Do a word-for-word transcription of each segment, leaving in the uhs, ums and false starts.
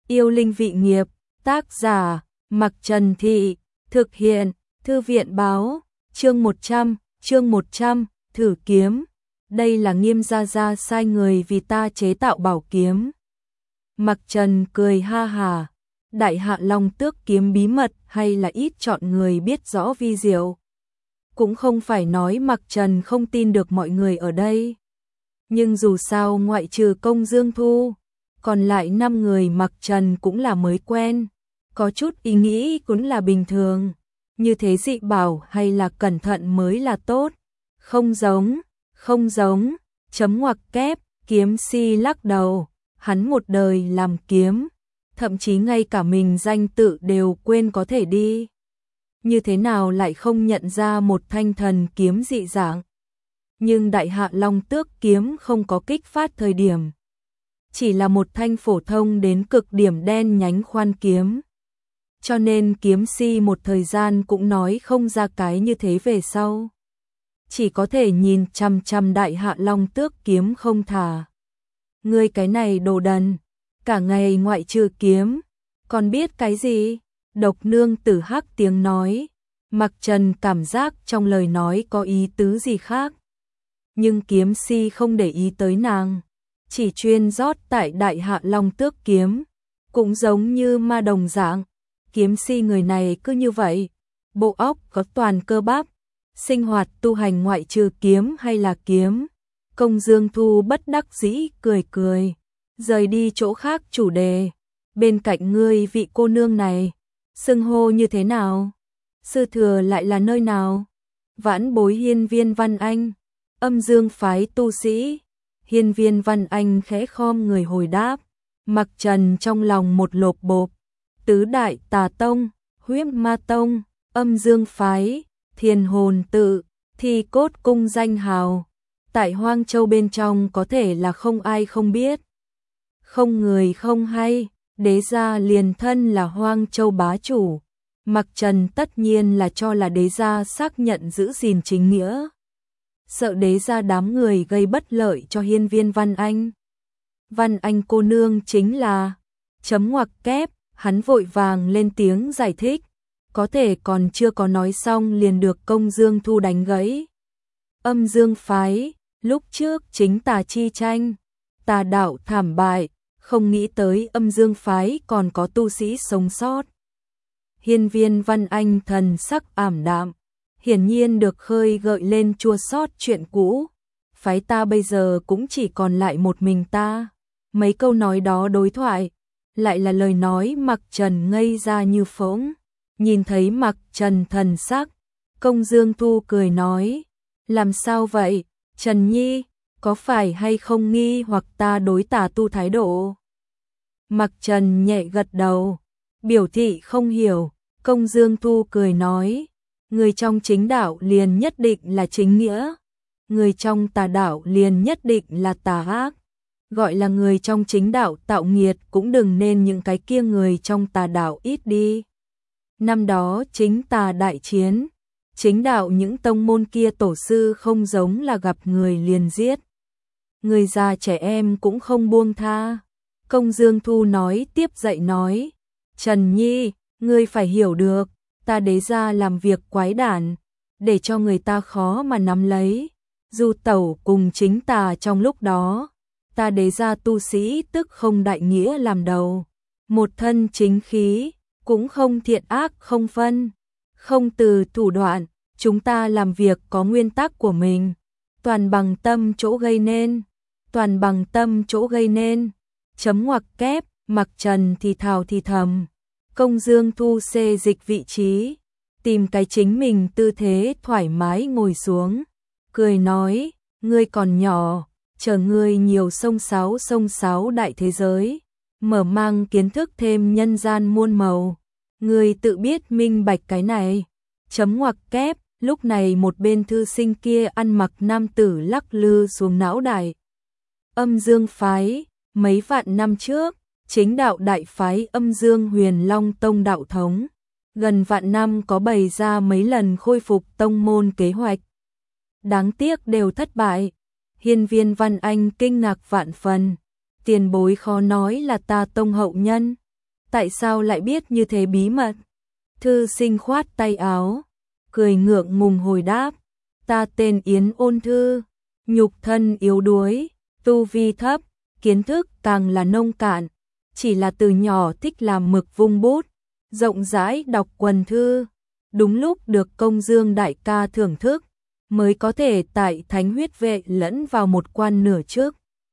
Yêu linh vị nghiệp, tác giả, Mặc Trần Thị, thực hiện, Thư viện báo, chương một trăm, chương một trăm, thử kiếm. Đây là Nghiêm gia gia sai người vì ta chế tạo bảo kiếm. Mặc Trần cười ha hà, đại hạ long tước kiếm bí mật hay là ít chọn người biết rõ vi diệu. Cũng không phải nói Mặc Trần không tin được mọi người ở đây. Nhưng dù sao ngoại trừ Công Dương Thu, còn lại năm người Mặc Trần cũng là mới quen, có chút ý nghĩ cũng là bình thường, như thế dị bảo hay là cẩn thận mới là tốt. Không giống, không giống, chấm ngoặc kép, kiếm si lắc đầu, hắn một đời làm kiếm, thậm chí ngay cả mình danh tự đều quên có thể đi. Như thế nào lại không nhận ra một thanh thần kiếm dị dạng? Nhưng đại hạ long tước kiếm không có kích phát thời điểm, chỉ là một thanh phổ thông đến cực điểm đen nhánh khoan kiếm. Cho nên kiếm si một thời gian cũng nói không ra cái như thế về sau. Chỉ có thể nhìn chằm chằm đại hạ long tước kiếm không thả. Ngươi cái này đồ đần, cả ngày ngoại trừ kiếm, còn biết cái gì? Độc nương tử hắc tiếng nói. Mặc Trần cảm giác trong lời nói có ý tứ gì khác. Nhưng kiếm si không để ý tới nàng, chỉ chuyên rót tại đại hạ long tước kiếm. Cũng giống như ma đồng dạng, kiếm si người này cứ như vậy, bộ óc có toàn cơ bắp, sinh hoạt tu hành ngoại trừ kiếm hay là kiếm. Công Dương Thu bất đắc dĩ cười cười, rời đi chỗ khác chủ đề. Bên cạnh ngươi vị cô nương này, xưng hô như thế nào? Sư thừa lại là nơi nào? Vãn bối Hiên Viên Văn Anh, Âm Dương phái tu sĩ. Hiên Viên Văn Anh khẽ khom người hồi đáp. Mặc Trần trong lòng một lộp bộp. Tứ đại tà tông, Huyết Ma tông, Âm Dương phái, Thiên Hồn tự, Thi Cốt cung danh hào, tại Hoang Châu bên trong có thể là không ai không biết. Không người không hay, đế gia liền thân là Hoang Châu bá chủ. Mặc Trần tất nhiên là cho là đế gia xác nhận giữ gìn chính nghĩa. Sợ đế gia đám người gây bất lợi cho Hiên Viên Văn Anh. Văn Anh cô nương chính là... Chấm ngoặc kép, hắn vội vàng lên tiếng giải thích. Có thể còn chưa có nói xong liền được Công Dương Thu đánh gãy. Âm Dương phái, lúc trước chính tà chi tranh, tà đạo thảm bại, không nghĩ tới Âm Dương phái còn có tu sĩ sống sót. Hiên Viên Văn Anh thần sắc ảm đạm, hiển nhiên được khơi gợi lên chua xót chuyện cũ. Phái ta bây giờ cũng chỉ còn lại một mình ta. Mấy câu nói đó đối thoại, lại là lời nói Mặc Trần ngây ra như phỗng. Nhìn thấy Mặc Trần thần sắc, Công Dương Thu cười nói, làm sao vậy, Trần Nhi, có phải hay không nghi hoặc ta đối tà tu thái độ? Mặc Trần nhẹ gật đầu, biểu thị không hiểu. Công Dương Thu cười nói, người trong chính đạo liền nhất định là chính nghĩa, người trong tà đạo liền nhất định là tà ác. Gọi là người trong chính đạo tạo nghiệt cũng đừng nên những cái kia người trong tà đạo ít đi. Năm đó chính tà đại chiến, chính đạo những tông môn kia tổ sư không giống là gặp người liền giết. Người già trẻ em cũng không buông tha. Công Dương Thu nói tiếp dậy nói, Trần Nhi, ngươi phải hiểu được, ta đế gia làm việc quái đản, để cho người ta khó mà nắm lấy. Du tẩu cùng chính tà trong lúc đó, ta đế gia tu sĩ tức không đại nghĩa làm đầu, một thân chính khí, cũng không thiện ác không phân, không từ thủ đoạn, chúng ta làm việc có nguyên tắc của mình, toàn bằng tâm chỗ gây nên, toàn bằng tâm chỗ gây nên. Chấm ngoặc kép, Mặc Trần thì thào thì thầm. Công Dương Thu xê dịch vị trí, tìm cái chính mình tư thế thoải mái ngồi xuống, cười nói, ngươi còn nhỏ, chờ ngươi nhiều sông sáo sông sáo đại thế giới, mở mang kiến thức thêm nhân gian muôn màu, ngươi tự biết minh bạch cái này. Chấm ngoặc kép, lúc này một bên thư sinh kia ăn mặc nam tử lắc lư xuống não đại. Âm Dương phái, mấy vạn năm trước, chính đạo đại phái Âm Dương Huyền Long Tông đạo thống, gần vạn năm có bày ra mấy lần khôi phục tông môn kế hoạch. Đáng tiếc đều thất bại. Hiên Viên Văn Anh kinh ngạc vạn phần, tiền bối khó nói là ta tông hậu nhân, tại sao lại biết như thế bí mật? Thư sinh khoát tay áo, cười ngượng ngùng hồi đáp, ta tên Yến Ôn Thư, nhục thân yếu đuối, tu vi thấp, kiến thức càng là nông cạn, chỉ là từ nhỏ thích làm mực vung bút, rộng rãi đọc quần thư, đúng lúc được Công Dương đại ca thưởng thức, mới có thể tại Thánh Huyết Vệ lẫn vào một quan nửa trước.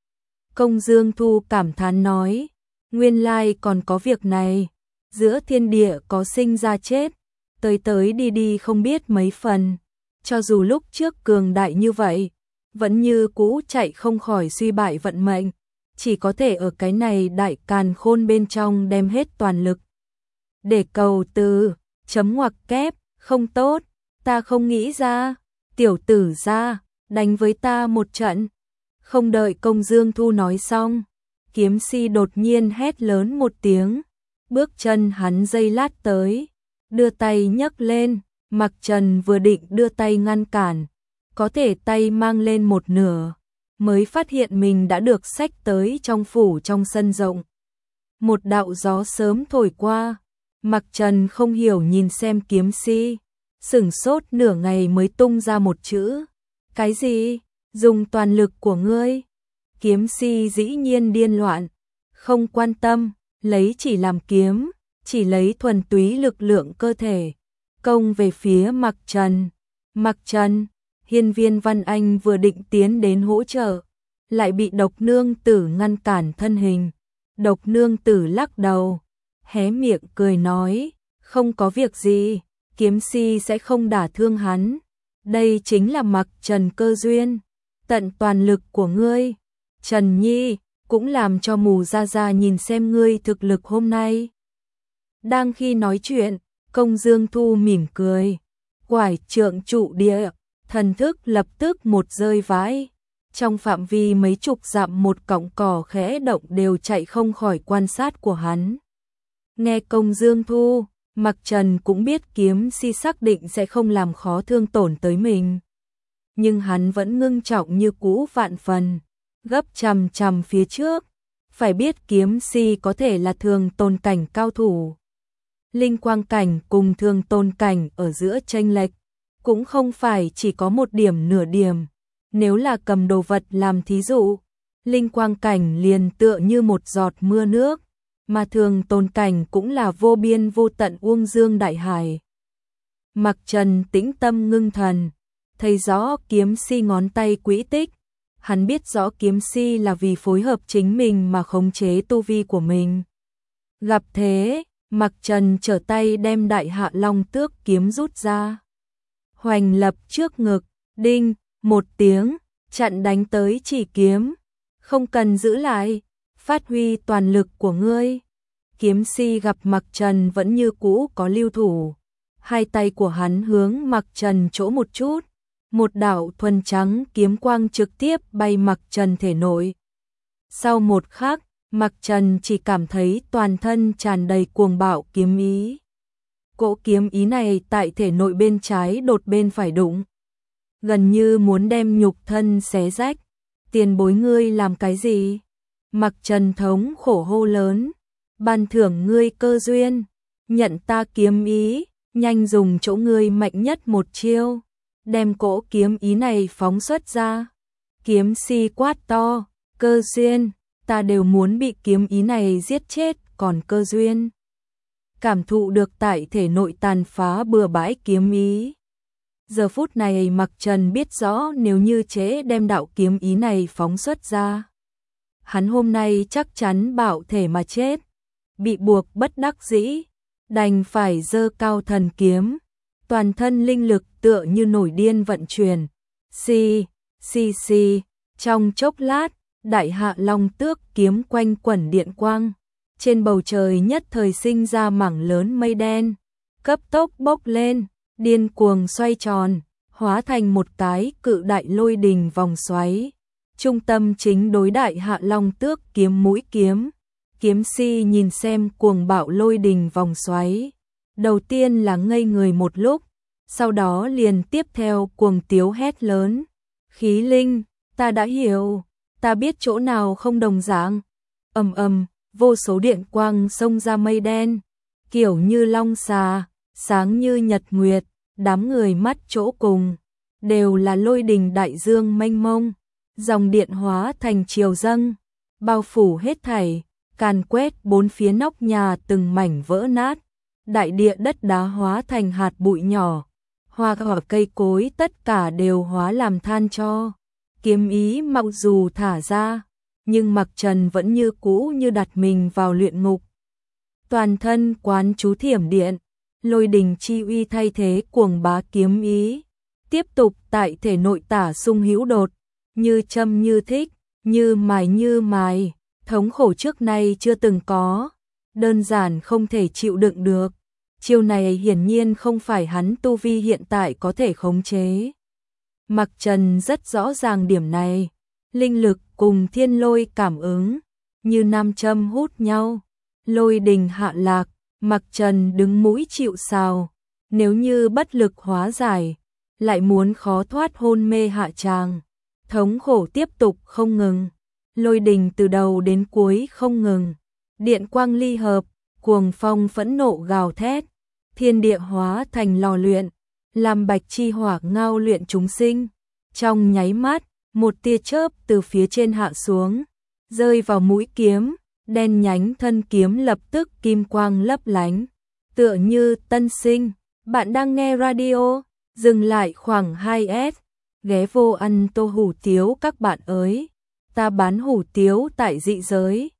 Công Dương Thu cảm thán nói, nguyên lai còn có việc này, giữa thiên địa có sinh ra chết, tới tới đi đi không biết mấy phần, cho dù lúc trước cường đại như vậy, vẫn như cũ chạy không khỏi suy bại vận mệnh, chỉ có thể ở cái này đại càn khôn bên trong đem hết toàn lực. Để cầu từ, chấm ngoặc kép, không tốt, ta không nghĩ ra, tiểu tử ra, đánh với ta một trận. Không đợi Công Dương Thu nói xong, Kiếm Si đột nhiên hét lớn một tiếng, bước chân hắn giây lát tới, đưa tay nhấc lên, Mặc Trần vừa định đưa tay ngăn cản, có thể tay mang lên một nửa, mới phát hiện mình đã được xách tới trong phủ trong sân rộng. Một đạo gió sớm thổi qua, Mặc Trần không hiểu nhìn xem Kiếm Si, sửng sốt nửa ngày mới tung ra một chữ, cái gì? Dùng toàn lực của ngươi. Kiếm Si dĩ nhiên điên loạn, không quan tâm, lấy chỉ làm kiếm, chỉ lấy thuần túy lực lượng cơ thể, công về phía Mặc Trần. Mặc Trần, Hiên Viên Văn Anh vừa định tiến đến hỗ trợ, lại bị Độc Nương Tử ngăn cản thân hình. Độc Nương Tử lắc đầu, hé miệng cười nói, không có việc gì, Kiếm Si sẽ không đả thương hắn. Đây chính là Mặc Trần cơ duyên, tận toàn lực của ngươi. Trần Nhi, cũng làm cho Mù Gia Gia nhìn xem ngươi thực lực hôm nay. Đang khi nói chuyện, Công Dương Thu mỉm cười, quải trượng trụ địa, thần thức lập tức một rơi vãi. Trong phạm vi mấy chục dặm một cọng cỏ khẽ động đều chạy không khỏi quan sát của hắn. Nghe Công Dương Thu, Mặc Trần cũng biết Kiếm Si xác định sẽ không làm khó thương tổn tới mình. Nhưng hắn vẫn ngưng trọng như cũ vạn phần, gấp chằm chằm phía trước, phải biết Kiếm Si có thể là thường tôn cảnh cao thủ. Linh quang cảnh cùng thường tôn cảnh ở giữa chênh lệch, cũng không phải chỉ có một điểm nửa điểm. Nếu là cầm đồ vật làm thí dụ, linh quang cảnh liền tựa như một giọt mưa nước, mà thường tôn cảnh cũng là vô biên vô tận uông dương đại hải. Mặc Trần tĩnh tâm ngưng thần, thấy rõ Kiếm Si ngón tay quỹ tích, hắn biết rõ Kiếm Si là vì phối hợp chính mình mà khống chế tu vi của mình. Gặp thế, Mặc Trần trở tay đem Đại Hạ Long Tước kiếm rút ra, hoành lập trước ngực, đinh, một tiếng, chặn đánh tới chỉ kiếm, không cần giữ lại, phát huy toàn lực của ngươi. Kiếm Si gặp Mặc Trần vẫn như cũ có lưu thủ, hai tay của hắn hướng Mặc Trần chỗ một chút, một đạo thuần trắng kiếm quang trực tiếp bay Mặc Trần thể nội. Sau một khắc, Mặc Trần chỉ cảm thấy toàn thân tràn đầy cuồng bạo kiếm ý. Cỗ kiếm ý này tại thể nội bên trái đột bên phải đụng, gần như muốn đem nhục thân xé rách. Tiền bối ngươi làm cái gì? Mặc Trần thống khổ hô lớn, ban thưởng ngươi cơ duyên, nhận ta kiếm ý, nhanh dùng chỗ ngươi mạnh nhất một chiêu, đem cỗ kiếm ý này phóng xuất ra. Kiếm Si quát to, cơ duyên, ta đều muốn bị kiếm ý này giết chết, còn cơ duyên. Cảm thụ được tại thể nội tàn phá bừa bãi kiếm ý. Giờ phút này Mặc Trần biết rõ nếu như chế đem đạo kiếm ý này phóng xuất ra, hắn hôm nay chắc chắn bạo thể mà chết. Bị buộc bất đắc dĩ, đành phải giơ cao thần kiếm, toàn thân linh lực tựa như nổi điên vận chuyển. Xì, xì xì, trong chốc lát, Đại Hạ Long Tước kiếm quanh quẩn điện quang, trên bầu trời nhất thời sinh ra mảng lớn mây đen, cấp tốc bốc lên, điên cuồng xoay tròn, hóa thành một cái cự đại lôi đình vòng xoáy. Trung tâm chính đối Đại Hạ Long Tước kiếm mũi kiếm. Kiếm Si nhìn xem cuồng bạo lôi đình vòng xoáy, đầu tiên là ngây người một lúc, sau đó liền tiếp theo cuồng tiếu hét lớn, khí linh, ta đã hiểu, ta biết chỗ nào không đồng dạng. Ầm ầm, vô số điện quang xông ra mây đen, kiểu như long xà, sáng như nhật nguyệt, đám người mắt chỗ cùng, đều là lôi đình đại dương mênh mông, dòng điện hóa thành triều dâng, bao phủ hết thảy, càn quét bốn phía nóc nhà từng mảnh vỡ nát, đại địa đất đá hóa thành hạt bụi nhỏ, hoa cỏ cây cối tất cả đều hóa làm than tro. Kiếm ý mặc dù thả ra, nhưng Mặc Trần vẫn như cũ như đặt mình vào luyện ngục. Toàn thân quán chú thiểm điện, lôi đình chi uy thay thế cuồng bá kiếm ý, tiếp tục tại thể nội tả sung hữu đột, như châm như thích, như mài như mài, thống khổ trước nay chưa từng có, đơn giản không thể chịu đựng được. Chiêu này hiển nhiên không phải hắn tu vi hiện tại có thể khống chế. Mặc Trần rất rõ ràng điểm này, linh lực cùng thiên lôi cảm ứng, như nam châm hút nhau, lôi đình hạ lạc, Mặc Trần đứng mũi chịu sào, nếu như bất lực hóa giải, lại muốn khó thoát hôn mê hạ tràng, thống khổ tiếp tục không ngừng, lôi đình từ đầu đến cuối không ngừng, điện quang ly hợp, cuồng phong phẫn nộ gào thét, thiên địa hóa thành lò luyện, làm bạch chi hỏa ngao luyện chúng sinh. Trong nháy mắt, một tia chớp từ phía trên hạ xuống, rơi vào mũi kiếm, đen nhánh thân kiếm lập tức kim quang lấp lánh, tựa như tân sinh. Bạn đang nghe radio, dừng lại khoảng hai s, ghé vô ăn tô hủ tiếu các bạn ơi, ta bán hủ tiếu tại dị giới.